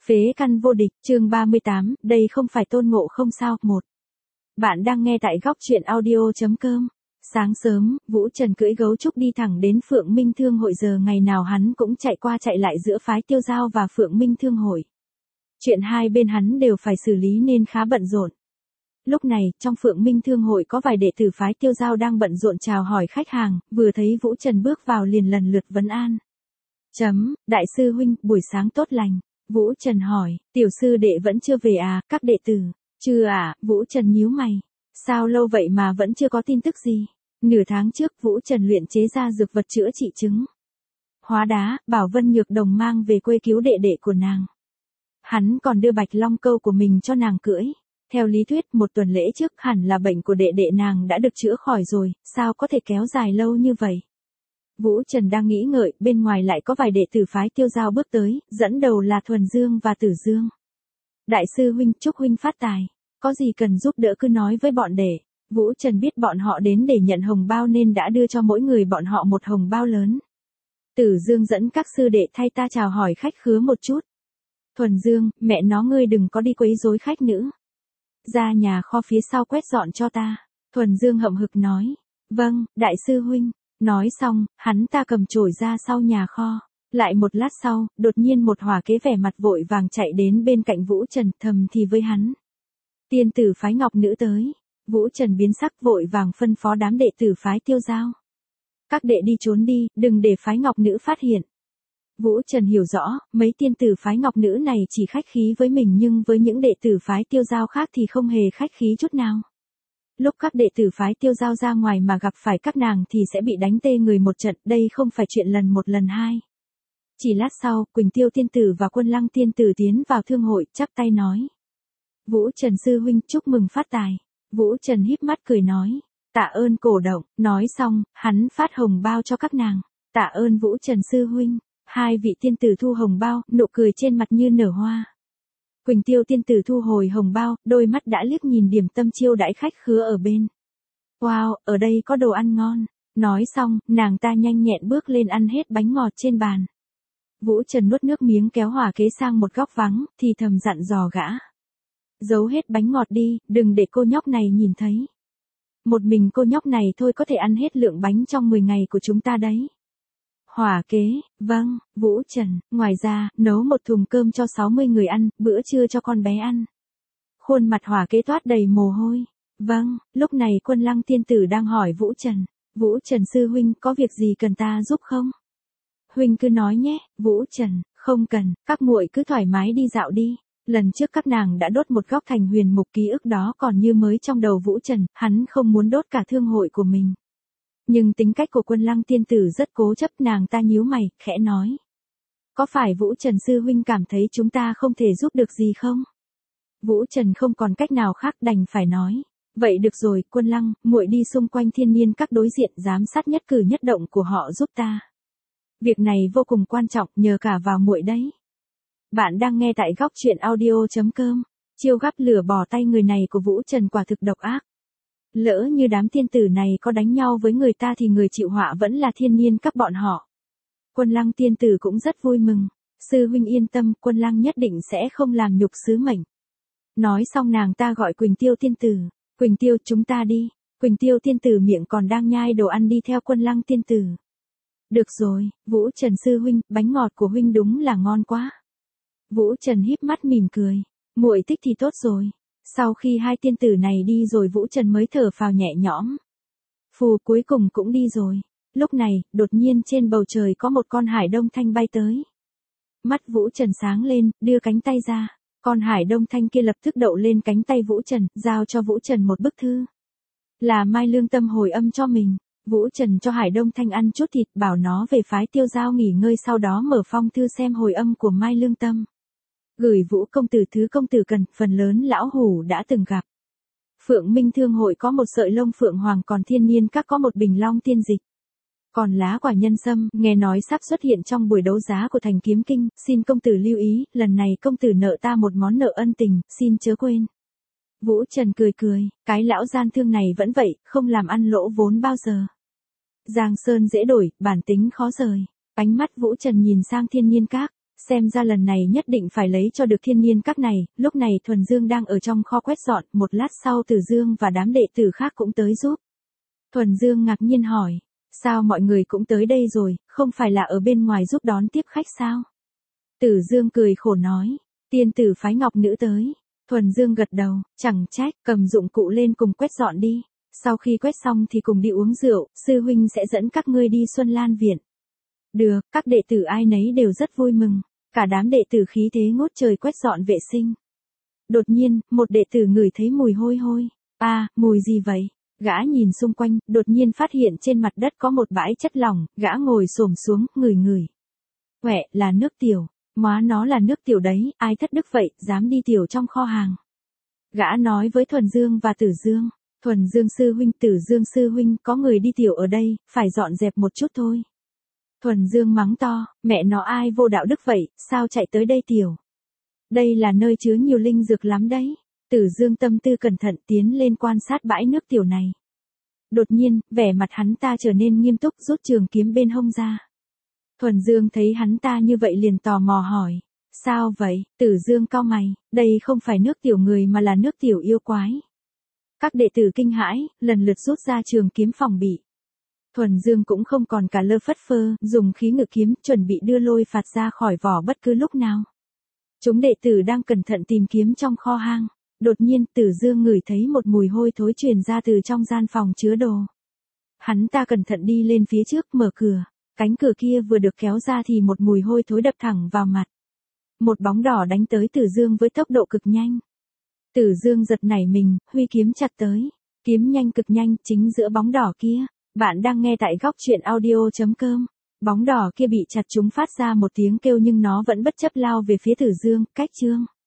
Phế căn vô địch, chương 38, đây không phải tôn ngộ không sao, 1. Bạn đang nghe tại góc truyện audio.com. Sáng sớm, Vũ Trần cưỡi gấu trúc đi thẳng đến Phượng Minh Thương hội, giờ ngày nào hắn cũng chạy qua chạy lại giữa phái Tiêu Giao và Phượng Minh Thương hội. Chuyện hai bên hắn đều phải xử lý nên khá bận rộn. Lúc này, trong Phượng Minh Thương hội có vài đệ tử phái Tiêu Giao đang bận rộn chào hỏi khách hàng, vừa thấy Vũ Trần bước vào liền lần lượt vấn an. Đại sư huynh, buổi sáng tốt lành. Vũ Trần hỏi, tiểu sư đệ vẫn chưa về à, các đệ tử? Chưa à, Vũ Trần nhíu mày. Sao lâu vậy mà vẫn chưa có tin tức gì? Nửa tháng trước Vũ Trần luyện chế ra dược vật chữa trị chứng hóa đá, bảo Vân Nhược Đồng mang về quê cứu đệ đệ của nàng. Hắn còn đưa bạch long câu của mình cho nàng cưỡi. Theo lý thuyết, một tuần lễ trước hẳn là bệnh của đệ đệ nàng đã được chữa khỏi rồi, sao có thể kéo dài lâu như vậy? Vũ Trần đang nghĩ ngợi, bên ngoài lại có vài đệ tử phái Tiêu Giao bước tới, dẫn đầu là Thuần Dương và Tử Dương. Đại sư huynh, chúc huynh phát tài, có gì cần giúp đỡ cứ nói với bọn đệ. Vũ Trần biết bọn họ đến để nhận hồng bao nên đã đưa cho mỗi người bọn họ một hồng bao lớn. Tử Dương dẫn các sư đệ thay ta chào hỏi khách khứa một chút. Thuần Dương, mẹ nó ngươi đừng có đi quấy rối khách nữa. Ra nhà kho phía sau quét dọn cho ta. Thuần Dương hậm hực nói. Vâng, đại sư huynh. Nói xong, hắn ta cầm chổi ra sau nhà kho. Lại một lát sau, đột nhiên một hỏa kế vẻ mặt vội vàng chạy đến bên cạnh Vũ Trần, thầm thì với hắn. Tiên tử phái Ngọc Nữ tới. Vũ Trần biến sắc vội vàng phân phó đám đệ tử phái Tiêu Giao. Các đệ đi trốn đi, đừng để phái Ngọc Nữ phát hiện. Vũ Trần hiểu rõ, mấy tiên tử phái Ngọc Nữ này chỉ khách khí với mình nhưng với những đệ tử phái Tiêu Giao khác thì không hề khách khí chút nào. Lúc các đệ tử phái Tiêu Giao ra ngoài mà gặp phải các nàng thì sẽ bị đánh tê người một trận, đây không phải chuyện lần một lần hai. Chỉ lát sau, Quỳnh Tiêu tiên tử và Quân Lăng tiên tử tiến vào thương hội, chắp tay nói. Vũ Trần sư huynh, chúc mừng phát tài. Vũ Trần híp mắt cười nói. Tạ ơn cổ động, nói xong, hắn phát hồng bao cho các nàng. Tạ ơn Vũ Trần sư huynh. Hai vị tiên tử thu hồng bao, nụ cười trên mặt như nở hoa. Quỳnh Tiêu tiên tử thu hồi hồng bao, đôi mắt đã liếc nhìn điểm tâm chiêu đãi khách khứa ở bên. Wow, ở đây có đồ ăn ngon. Nói xong, nàng ta nhanh nhẹn bước lên ăn hết bánh ngọt trên bàn. Vũ Trần nuốt nước miếng kéo hỏa kế sang một góc vắng, thì thầm dặn dò gã. Giấu hết bánh ngọt đi, đừng để cô nhóc này nhìn thấy. Một mình cô nhóc này thôi có thể ăn hết lượng bánh trong 10 ngày của chúng ta đấy. Hỏa kế, vâng, Vũ Trần, ngoài ra, nấu một thùng cơm cho 60 người ăn, bữa trưa cho con bé ăn. Khuôn mặt hỏa kế toát đầy mồ hôi. Vâng, lúc này Quân Lăng tiên tử đang hỏi Vũ Trần. Vũ Trần sư huynh, có việc gì cần ta giúp không? Huynh cứ nói nhé, Vũ Trần, không cần, các muội cứ thoải mái đi dạo đi. Lần trước các nàng đã đốt một góc thành huyền mục ký ức đó còn như mới trong đầu Vũ Trần, hắn không muốn đốt cả thương hội của mình. Nhưng tính cách của Quân Lăng tiên tử rất cố chấp, nàng ta nhíu mày, khẽ nói. Có phải Vũ Trần sư huynh cảm thấy chúng ta không thể giúp được gì không? Vũ Trần không còn cách nào khác đành phải nói. Vậy được rồi, Quân Lăng, muội đi xung quanh Thiên Niên Các đối diện giám sát nhất cử nhất động của họ giúp ta. Việc này vô cùng quan trọng, nhờ cả vào muội đấy. Bạn đang nghe tại góc truyện audio.com. Chiêu gắp lửa bỏ tay người này của Vũ Trần quả thực độc ác. Lỡ như đám tiên tử này có đánh nhau với người ta thì người chịu họa vẫn là Thiên Niên Các bọn họ. Quân Lăng tiên tử cũng rất vui mừng. Sư huynh yên tâm, Quân Lăng nhất định sẽ không làm nhục sứ mệnh. Nói xong nàng ta gọi Quỳnh Tiêu tiên tử. Quỳnh Tiêu, chúng ta đi. Quỳnh Tiêu tiên tử miệng còn đang nhai đồ ăn đi theo Quân Lăng tiên tử. Được rồi, Vũ Trần sư huynh, bánh ngọt của huynh đúng là ngon quá. Vũ Trần híp mắt mỉm cười. Muội thích thì tốt rồi. Sau khi hai tiên tử này đi rồi Vũ Trần mới thở phào nhẹ nhõm. Phù cuối cùng cũng đi rồi. Lúc này, đột nhiên trên bầu trời có một con hải đông thanh bay tới. Mắt Vũ Trần sáng lên, đưa cánh tay ra. Con hải đông thanh kia lập tức đậu lên cánh tay Vũ Trần, giao cho Vũ Trần một bức thư. Là Mai Lương Tâm hồi âm cho mình. Vũ Trần cho hải đông thanh ăn chút thịt, bảo nó về phái Tiêu Giao nghỉ ngơi, sau đó mở phong thư xem hồi âm của Mai Lương Tâm. Gửi Vũ công tử thứ công tử cần, phần lớn lão hủ đã từng gặp. Phượng Minh Thương hội có một sợi lông phượng hoàng, còn Thiên Niên Các có một bình long tiên dịch. Còn lá quả nhân sâm, nghe nói sắp xuất hiện trong buổi đấu giá của Thành Kiếm Kinh, xin công tử lưu ý, lần này công tử nợ ta một món nợ ân tình, xin chớ quên. Vũ Trần cười cười, cái lão gian thương này vẫn vậy, không làm ăn lỗ vốn bao giờ. Giang sơn dễ đổi, bản tính khó rời. Ánh mắt Vũ Trần nhìn sang Thiên Niên Các. Xem ra lần này nhất định phải lấy cho được thiên nhiên các này, lúc này Thuần Dương đang ở trong kho quét dọn, một lát sau Tử Dương và đám đệ tử khác cũng tới giúp. Thuần Dương ngạc nhiên hỏi, sao mọi người cũng tới đây rồi, không phải là ở bên ngoài giúp đón tiếp khách sao? Tử Dương cười khổ nói, tiên tử phái ngọc nữ tới. Thuần Dương gật đầu, chẳng trách, cầm dụng cụ lên cùng quét dọn đi. Sau khi quét xong thì cùng đi uống rượu, sư huynh sẽ dẫn các ngươi đi Xuân Lan Viện. Được, các đệ tử ai nấy đều rất vui mừng. Cả đám đệ tử khí thế ngút trời quét dọn vệ sinh. Đột nhiên, một đệ tử ngửi thấy mùi hôi hôi. À, mùi gì vậy? Gã nhìn xung quanh, đột nhiên phát hiện trên mặt đất có một bãi chất lỏng, gã ngồi xổm xuống, ngửi. Huệ, là nước tiểu. Móa nó là nước tiểu đấy, ai thất đức vậy, dám đi tiểu trong kho hàng. Gã nói với Thuần Dương và Tử Dương. Thuần Dương sư huynh, Tử Dương sư huynh, có người đi tiểu ở đây, phải dọn dẹp một chút thôi. Thuần Dương mắng to, mẹ nó ai vô đạo đức vậy, sao chạy tới đây tiểu. Đây là nơi chứa nhiều linh dược lắm đấy. Tử Dương tâm tư cẩn thận tiến lên quan sát bãi nước tiểu này. Đột nhiên, vẻ mặt hắn ta trở nên nghiêm túc, rút trường kiếm bên hông ra. Thuần Dương thấy hắn ta như vậy liền tò mò hỏi, sao vậy? Tử Dương cau mày, đây không phải nước tiểu người mà là nước tiểu yêu quái. Các đệ tử kinh hãi, lần lượt rút ra trường kiếm phòng bị. Thuần Dương cũng không còn cả lơ phất phơ, dùng khí ngự kiếm chuẩn bị đưa lôi phạt ra khỏi vỏ bất cứ lúc nào. Chúng đệ tử đang cẩn thận tìm kiếm trong kho hang. Đột nhiên Tử Dương ngửi thấy một mùi hôi thối truyền ra từ trong gian phòng chứa đồ. Hắn ta cẩn thận đi lên phía trước mở cửa. Cánh cửa kia vừa được kéo ra thì một mùi hôi thối đập thẳng vào mặt. Một bóng đỏ đánh tới Tử Dương với tốc độ cực nhanh. Tử Dương giật nảy mình, huy kiếm chặt tới. Kiếm nhanh cực nhanh chính giữa bóng đỏ kia. Bạn đang nghe tại góc truyện audio.com. Bóng đỏ kia bị chặt chúng phát ra một tiếng kêu nhưng nó vẫn bất chấp lao về phía Tử Dương, cách chương.